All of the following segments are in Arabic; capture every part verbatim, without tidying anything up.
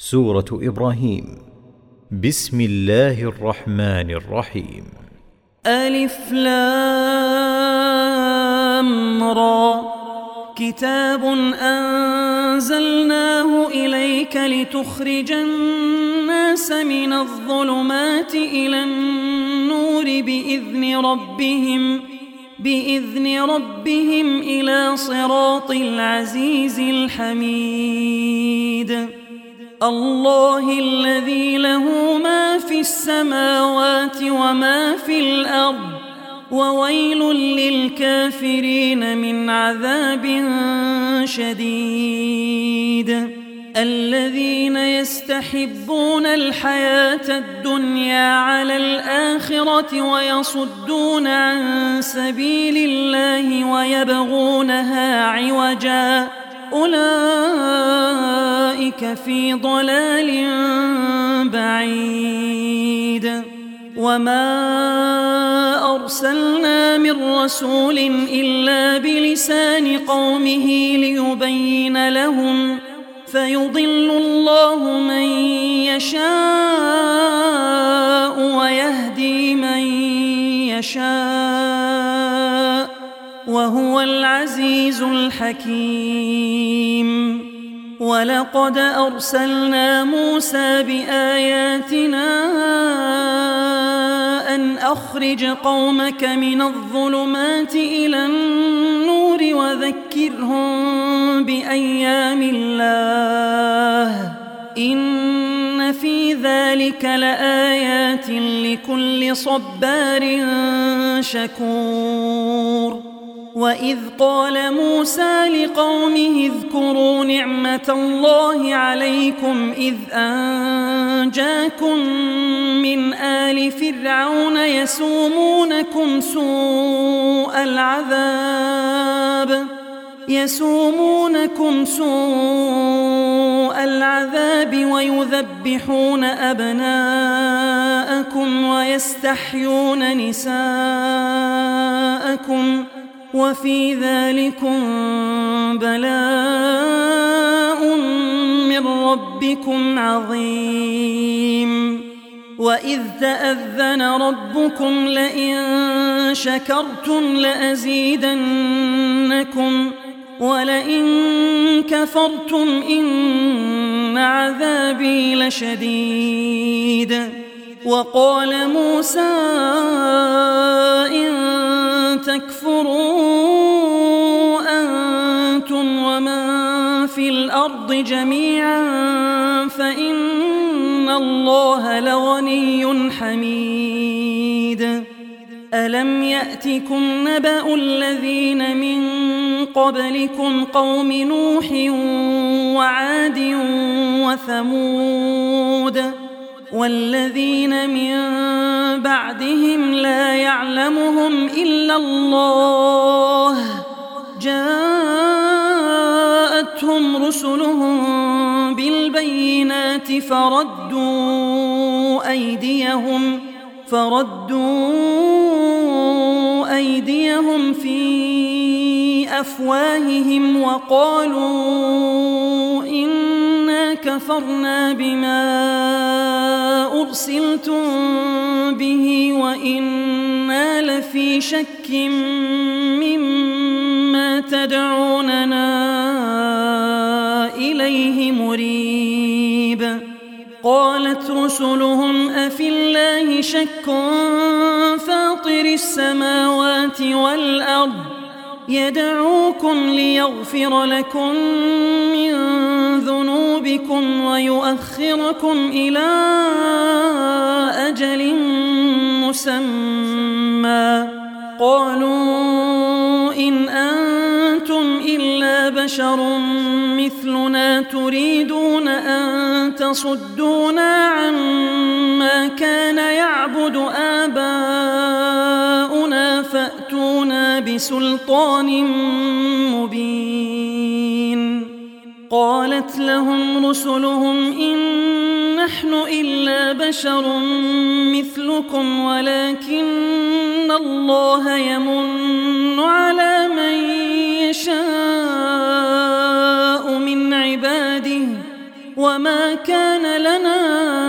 سورة إبراهيم. بسم الله الرحمن الرحيم. ألف لام را. كتاب أنزلناه إليك لتخرج الناس من الظلمات إلى النور بإذن ربهم بإذن ربهم إلى صراط العزيز الحميد. الله الذي له ما في السماوات وما في الأرض، وويل للكافرين من عذاب شديد. الذين يستحبون الحياة الدنيا على الآخرة ويصدون عن سبيل الله ويبغونها عوجا، أولئك في ضلال بعيد. وما أرسلنا من رسول إلا بلسان قومه ليبين لهم، فيضل الله من يشاء ويهدي من يشاء، وهو العزيز الحكيم. ولقد أرسلنا موسى بآياتنا أن أخرج قومك من الظلمات إلى النور وذكرهم بأيام الله، إن في ذلك لآيات لكل صبار شكور. وإذ قال موسى لقومه اذكروا نعمة الله عليكم إذ أنجاكم من آل فرعون يسومونكم سوء العذاب يسومونكم سوء العذاب ويذبحون أبناءكم ويستحيون نساءكم، وفي ذلكم بلاء من ربكم عظيم. وإذ تأذن ربكم لئن شكرتم لأزيدنكم ولئن كفرتم إن عذابي لشديد. وقال موسى إن تكفروا أنتم ومن في الأرض جميعا فإن الله لغني حميد. ألم يأتكم نبأ الذين من قبلكم قوم نوح وعاد وثمود والذين من بعدهم لا يعلمهم إلا الله، جاءتهم رسلهم بالبينات فردوا أيديهم فردوا أيديهم في أفواههم وقالوا إنا كفرنا بما أرسلتم به وإنا لفي شك مما تدعوننا إليه مريب. قالت رسلهم أفي الله شك فاطر السماوات والأرض يدعوكم ليغفر لكم من ذنوبكم ويؤخركم إلى أجل مسمى. قالوا إن أنتم إلا بشر مثلنا تريدون أن تصدونا عما كان يعبد آباؤنا فأتونا بسلطان مبين. قالت لهم رسلهم إن نحن إلا بشر مثلكم ولكن الله يمن على من يشاء من عباده وما كان لنا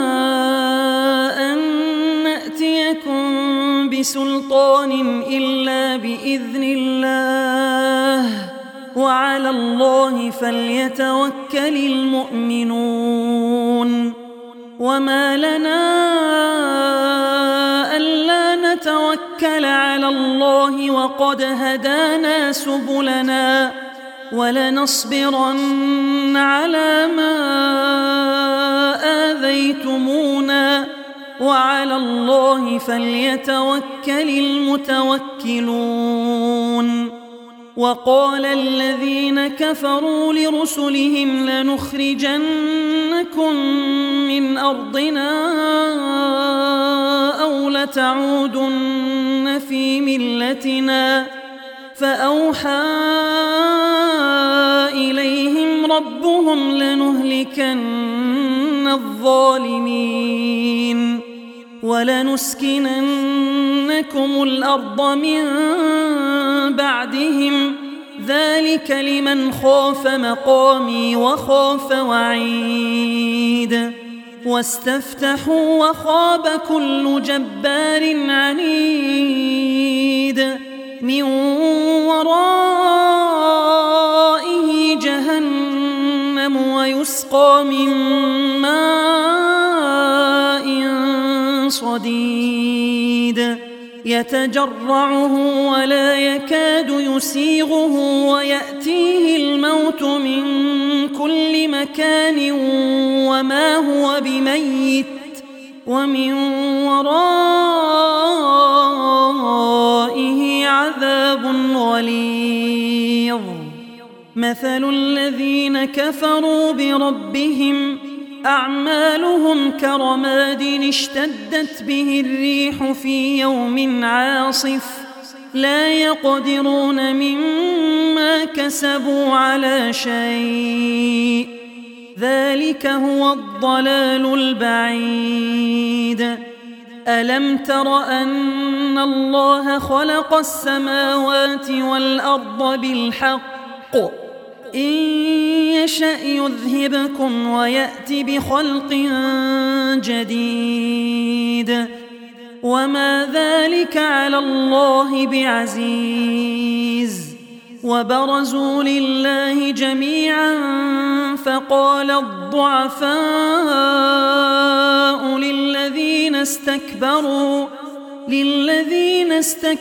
أن نأتيكم بسلطان إلا بإذن الله وعلى الله فليتوكل المؤمنون وما لنا ألا نتوكل على الله وقد هدانا سبلنا ولنصبرن على ما آذيتمونا وعلى الله فليتوكل المتوكلون وقال الذين كفروا لرسلهم لنخرجنكم من أرضنا أو لتعودن في ملتنا فأوحى إليهم ربهم لنهلكن الظالمين ولنسكننكم الأرض من بعدهم ذلك لمن خاف مقامي وخاف وعيد واستفتحوا وخاب كل جبار عنيد من ورائه جهنم ويسقى من ماء صديد يتجرعه ولا يكاد يسيغه ويأتيه الموت من كل مكان وما هو بميت ومن ورائه عذاب غليظ مثل الذين كفروا بربهم أعمالهم كرماد اشتدت به الريح في يوم عاصف لا يقدرون مما كسبوا على شيء ذلك هو الضلال البعيد ألم تر أن الله خلق السماوات والأرض بالحق إن يشأ يذهبكم ويأت بخلق جديد وما ذلك على الله بعزيز وبرزوا لله جميعا فقال الضعفاء للذين استكبروا للذين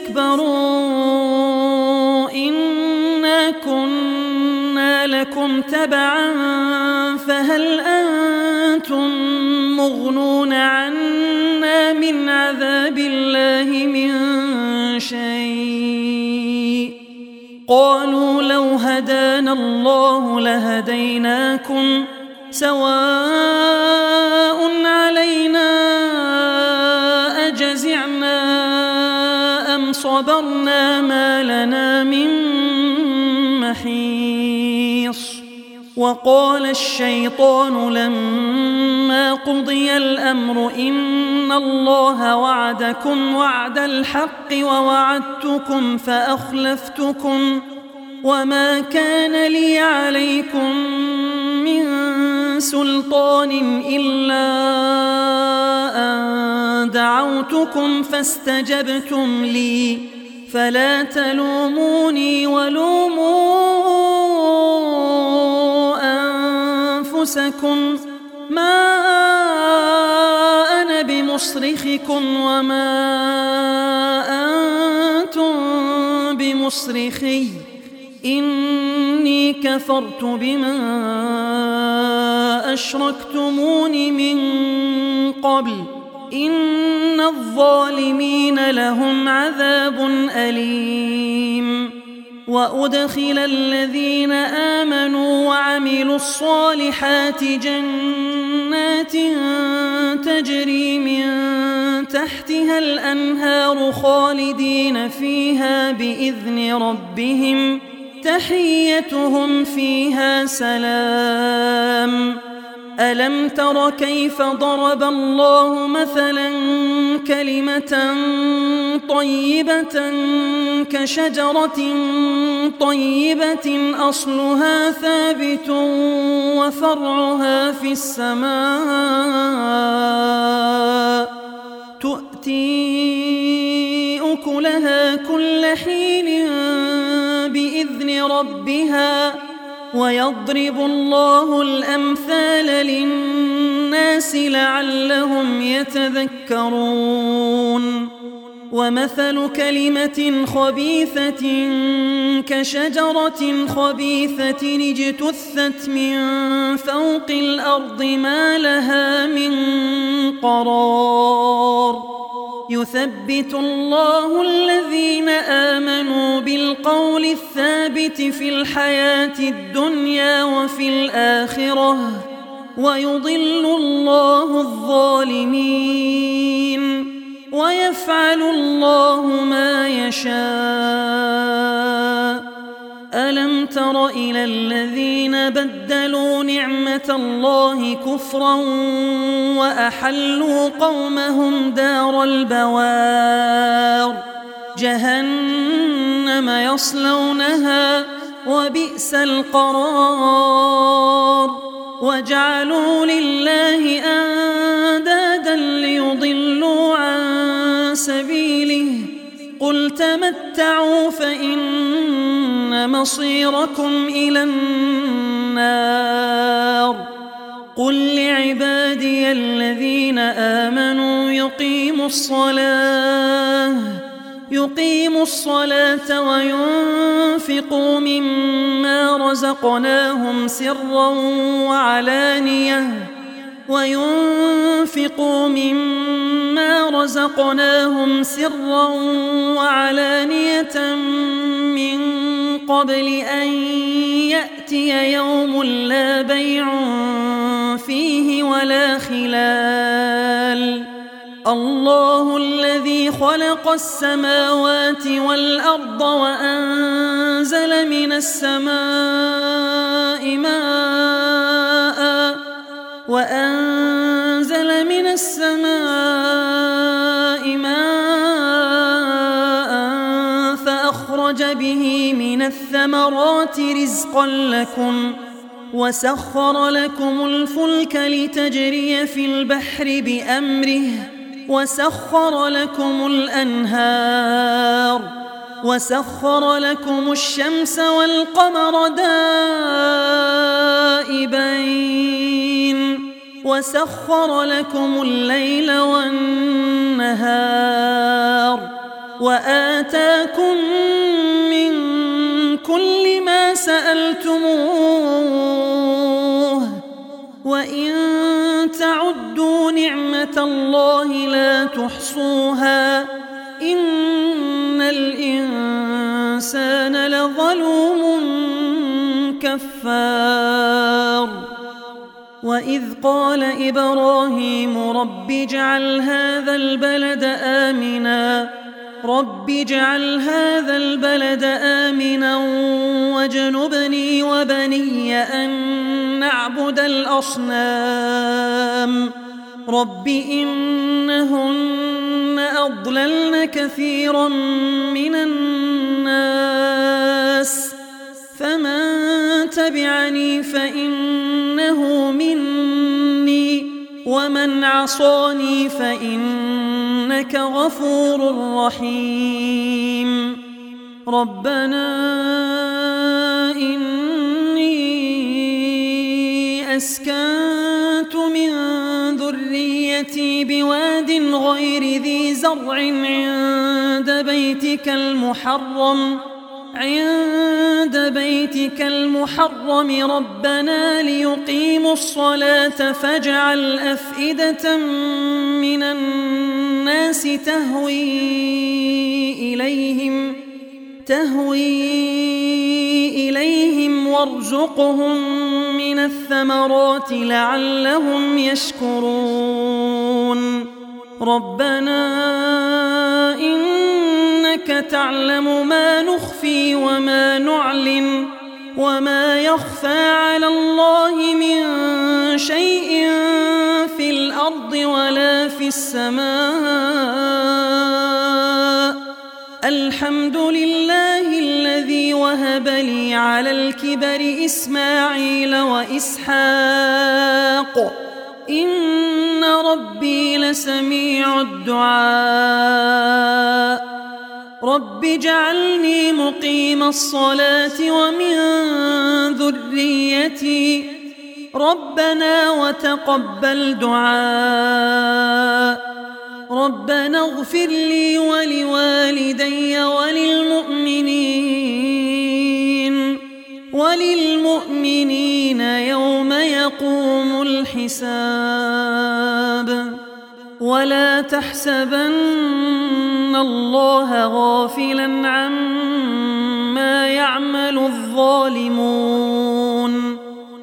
استكبروا إنا كنا لكم تبعا فهل أنتم مغنون عنا من عذاب الله من شيء قالوا لو هدانا الله لهديناكم سواء علينا أجزعنا أم صبرنا ما لنا من محيص وقال الشيطان لما قضي الأمر إن الله وعدكم وعد الحق ووعدتكم فأخلفتكم وما كان لي عليكم من سلطان إلا أن دعوتكم فاستجبتم لي فلا تلوموني ولوموا أنفسكم ما أنا بمصرخكم وما أنتم بمصرخي إني كفرت بما أشركتمون من قبل إن الظالمين لهم عذاب أليم وأدخل الذين آمنوا وعملوا الصالحات جنات تجري من تحتها الأنهار خالدين فيها بإذن ربهم تحيتهم فيها سلام ألم تر كيف ضرب الله مثلا كلمة طيبة كشجرة طيبة أصلها ثابت وفرعها في السماء تؤتي أكلها كل حين بإذن ربها ويضرب الله الأمثال للناس لعلهم يتذكرون ومثل كلمة خبيثة كشجرة خبيثة اجتثت من فوق الأرض ما لها من قرار يثبت الله الذين آمنوا بالقول الثابت في الحياة الدنيا وفي الآخرة ويضل الله الظالمين ويفعل الله ما يشاء ألم تر إلى الذين بدلوا نعمة الله كفرا وأحلوا قومهم دار البوار جهنم يصلونها وبئس القرار وجعلوا لله أندادا ليضلوا عن سبيله قل تمتعوا فإن مصيركم إلى النار قل لعبادي الذين آمنوا يقيموا الصلاة يقيموا الصلاة وينفقوا مما رزقناهم سرا وعلانية وينفقوا مما رزقناهم سرا وعلانية من قبل أن يأتي يوم لا بيع فيه ولا خلال الله الذي خلق السماوات والأرض وأنزل من السماء ماء وأنزل من السماء ماء فأخرج به من الثمرات رزقا لكم وسخر لكم الفلك لتجري في البحر بأمره وسخر لكم الأنهار وسخر لكم الشمس والقمر دائبين وسخر لكم الليل والنهار وآتاكم من كل ما سألتموه وإن تعدوا نعمة الله لا تحصوها إن الإنسان لظلوم كفار وإذ قال إبراهيم رب اجعل هذا البلد آمنا رب اجعل هذا البلد آمنا واجنبني وبني أن نعبد الأصنام رب إنهن أضللن كثيرا من الناس فمن تبعني فإنه مني ومن عصاني فإنك غفور رحيم ربنا إني أسكنت من ذريتي بواد غير ذي زرع عند بيتك المحرم عند بيتك المحرم ربنا ليقيموا الصلاة فاجعل أفئدة من الناس تهوي إليهم تهوي إليهم وارزقهم من الثمرات لعلهم يشكرون ربنا إنك تعلم ما نخفي وما نعلن وما يخفى على الله من شيء في الأرض ولا في السماء. الحمد لله الذي وهب لي على الكبر إسماعيل وإسحاق إن ربي لسميع الدعاء. رب اجعلني مقيم الصلاة ومن ذريتي ربنا وتقبل دعاء. ربنا اغفر لي ولوالدي وللمؤمنين وللمؤمنين يوم يقوم الحساب. ولا تحسبن الله غافلا عما يعمل الظالمون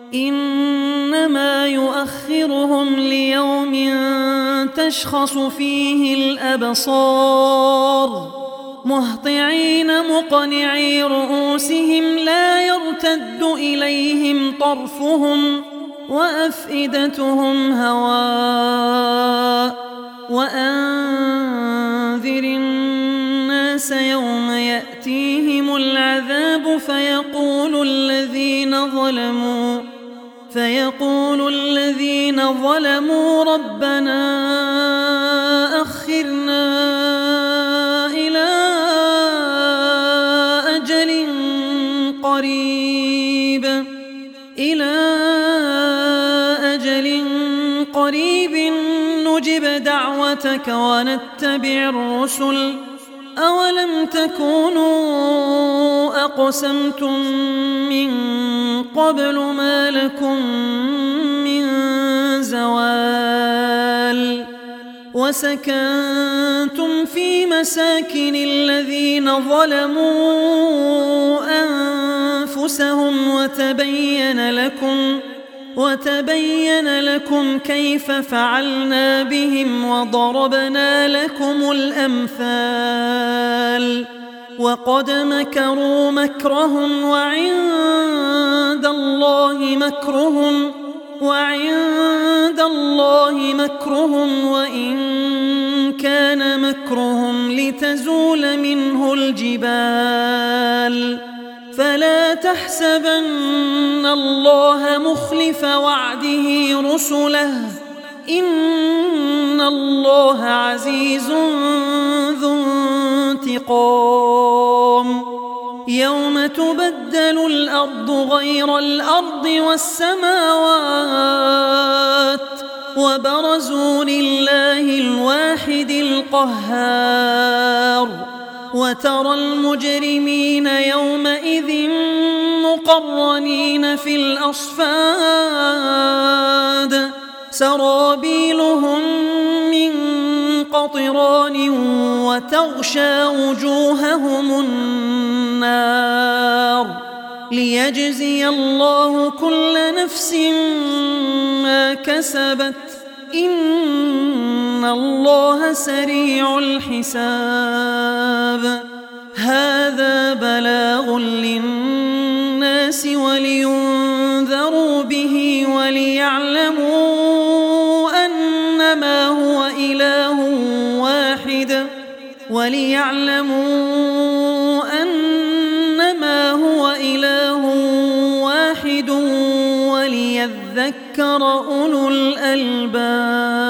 إنما يؤخرهم ليوم تشخص فيه الأبصار مهطعين مقنعي رؤوسهم لا يرتد إليهم طرفهم وأفئدتهم هواء. وأنذر الناس يوم يأتيهم العذاب فيقول الذين ظلموا فيقول الذين ظلموا ربنا أخرنا إلى أجل قريب إلى أجل قريب نجب دعوتك ونتبع الرسل أولم تكونوا أقسمتم من قبل ما لكم من زوال. وسكنتم في مساكن الذين ظلموا أنفسهم وتبين لكم وتبين لكم كيف فعلنا بهم وضربنا لكم الأمثال. وقد مكروا مكرهم وعند الله مكرهم وعند الله مكرهم وإن كان مكرهم لتزول منه الجبال. فلا تحسبن الله مخلف وعده رسله إن الله عزيز ذو انتقام. يوم تبدل الأرض غير الأرض والسماوات وبرزوا لله الواحد القهار. وترى المجرمين يومئذ مقرنين في الأصفاد سرابيلهم من قطران وتغشى وجوههم النار ليجزي الله كل نفس ما كسبت إن الله سريع الحساب. هذا بلاغ للناس ولينذروا به وليعلموا أنما هو إله واحد وليعلموا أنما هو إله واحد وليذكر أولو الألباب.